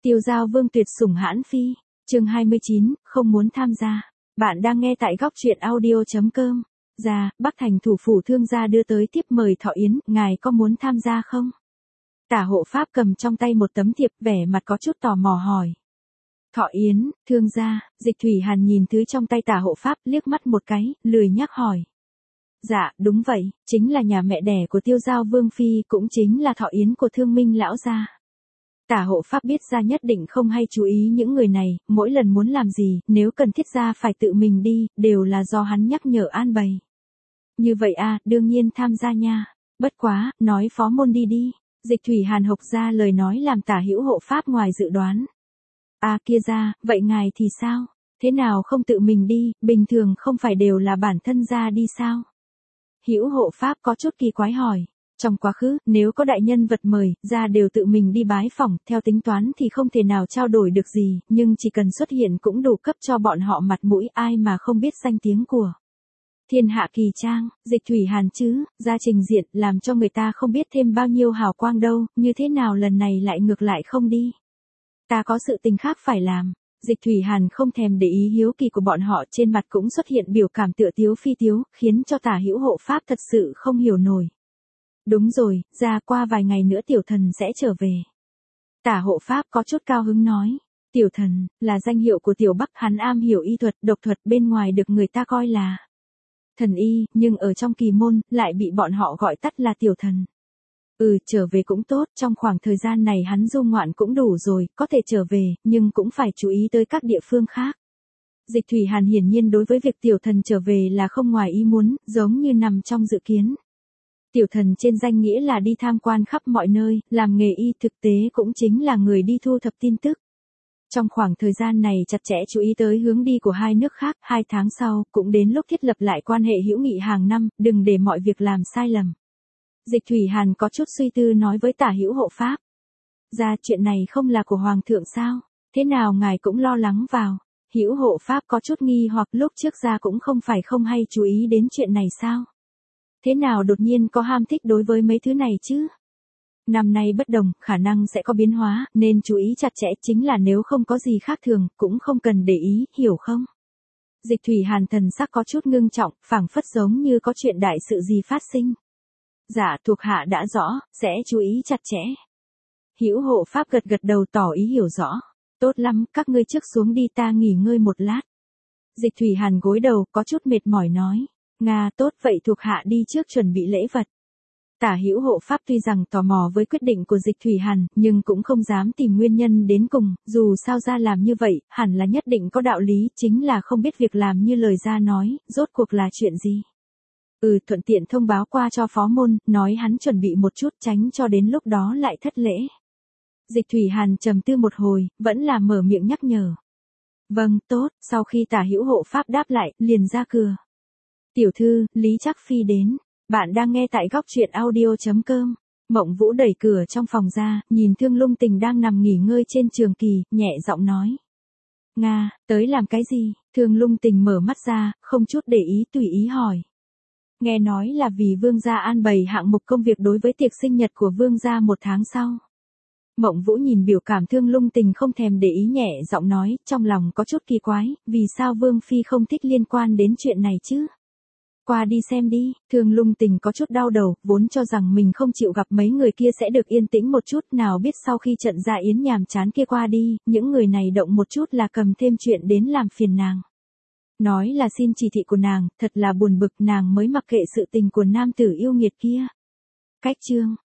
Tiêu Giao Vương tuyệt sủng hãn phi, chương 29, không muốn tham gia. Bạn đang nghe tại góc truyện audio.com. Bắc Thành thủ phủ Thương gia đưa tới tiếp mời thọ yến, ngài có muốn tham gia không? Tả hộ pháp cầm trong tay một tấm thiệp, vẻ mặt có chút tò mò hỏi. Thọ yến, Thương gia, Dịch Thủy Hàn nhìn thứ trong tay tả hộ pháp, liếc mắt một cái, lười nhắc hỏi. Dạ, đúng vậy, chính là nhà mẹ đẻ của Tiêu Giao Vương phi, cũng chính là thọ yến của Thương Minh lão gia. Tả hộ pháp biết ra nhất định không hay chú ý những người này, mỗi lần muốn làm gì, nếu cần thiết ra phải tự mình đi, đều là do hắn nhắc nhở an bày. Như vậy đương nhiên tham gia nha. Bất quá, nói phó môn đi đi. Dịch Thủy Hàn hộc ra lời nói làm Tả Hữu hộ pháp ngoài dự đoán. Kia ra, vậy ngài thì sao? Thế nào không tự mình đi, bình thường không phải đều là bản thân ra đi sao? Hữu hộ pháp có chút kỳ quái hỏi. Trong quá khứ, nếu có đại nhân vật mời, ra đều tự mình đi bái phỏng, theo tính toán thì không thể nào trao đổi được gì, nhưng chỉ cần xuất hiện cũng đủ cấp cho bọn họ mặt mũi, ai mà không biết danh tiếng của thiên hạ kỳ trang. Dịch Thủy Hàn chứ, ra trình diện, làm cho người ta không biết thêm bao nhiêu hào quang đâu, như thế nào lần này lại ngược lại không đi. Ta có sự tình khác phải làm. Dịch Thủy Hàn không thèm để ý hiếu kỳ của bọn họ, trên mặt cũng xuất hiện biểu cảm tựa tiếu phi tiếu, khiến cho Tả Hữu hộ pháp thật sự không hiểu nổi. Đúng rồi, ra qua vài ngày nữa tiểu thần sẽ trở về. Tả hộ pháp có chút cao hứng nói. Tiểu thần, là danh hiệu của tiểu Bắc, hắn am hiểu y thuật, độc thuật, bên ngoài được người ta coi là thần y, nhưng ở trong kỳ môn, lại bị bọn họ gọi tắt là tiểu thần. Trở về cũng tốt, trong khoảng thời gian này hắn du ngoạn cũng đủ rồi, có thể trở về, nhưng cũng phải chú ý tới các địa phương khác. Dịch Thủy Hàn hiển nhiên đối với việc tiểu thần trở về là không ngoài ý muốn, giống như nằm trong dự kiến. Tiểu thần trên danh nghĩa là đi tham quan khắp mọi nơi, làm nghề y, thực tế cũng chính là người đi thu thập tin tức. Trong khoảng thời gian này chặt chẽ chú ý tới hướng đi của hai nước khác, 2 tháng sau, cũng đến lúc thiết lập lại quan hệ hữu nghị hàng năm, đừng để mọi việc làm sai lầm. Dịch Thủy Hàn có chút suy tư nói với Tả Hữu hộ pháp. Ra chuyện này không là của Hoàng thượng sao? Thế nào ngài cũng lo lắng vào? Hữu hộ pháp có chút nghi hoặc, lúc trước ra cũng không phải không hay chú ý đến chuyện này sao? Thế nào đột nhiên có ham thích đối với mấy thứ này chứ? Năm nay bất đồng, khả năng sẽ có biến hóa, nên chú ý chặt chẽ, chính là nếu không có gì khác thường, cũng không cần để ý, hiểu không? Dịch Thủy Hàn thần sắc có chút ngưng trọng, phảng phất giống như có chuyện đại sự gì phát sinh. Dạ, thuộc hạ đã rõ, sẽ chú ý chặt chẽ. Hữu hộ pháp gật gật đầu tỏ ý hiểu rõ. Tốt lắm, các ngươi trước xuống đi, ta nghỉ ngơi một lát. Dịch Thủy Hàn gối đầu, có chút mệt mỏi nói. Nga, tốt, vậy thuộc hạ đi trước chuẩn bị lễ vật. Tả Hữu hộ pháp tuy rằng tò mò với quyết định của Dịch Thủy Hàn, nhưng cũng không dám tìm nguyên nhân đến cùng, dù sao ra làm như vậy, hẳn là nhất định có đạo lý, chính là không biết việc làm như lời ra nói, rốt cuộc là chuyện gì. Thuận tiện thông báo qua cho phó môn, nói hắn chuẩn bị một chút, tránh cho đến lúc đó lại thất lễ. Dịch Thủy Hàn trầm tư một hồi, vẫn là mở miệng nhắc nhở. Vâng, tốt, sau khi Tả Hữu hộ pháp đáp lại, liền ra cửa. Tiểu thư, Lý Trác Phi đến. Bạn đang nghe tại góc truyện audio.com. Mộng Vũ đẩy cửa trong phòng ra, nhìn Thương Lung Tình đang nằm nghỉ ngơi trên trường kỳ, nhẹ giọng nói. Nga, tới làm cái gì? Thương Lung Tình mở mắt ra, không chút để ý, tùy ý hỏi. Nghe nói là vì vương gia an bày hạng mục công việc đối với tiệc sinh nhật của vương gia 1 tháng sau. Mộng Vũ nhìn biểu cảm Thương Lung Tình không thèm để ý, nhẹ giọng nói, trong lòng có chút kỳ quái, vì sao vương phi không thích liên quan đến chuyện này chứ? Qua đi xem đi. Thương Lung Tình có chút đau đầu, vốn cho rằng mình không chịu gặp mấy người kia sẽ được yên tĩnh một chút, nào biết sau khi trận dạ yến nhàm chán kia qua đi, những người này động một chút là cầm thêm chuyện đến làm phiền nàng. Nói là xin chỉ thị của nàng, thật là buồn bực, nàng mới mặc kệ sự tình của nam tử yêu nghiệt kia. Cách chương.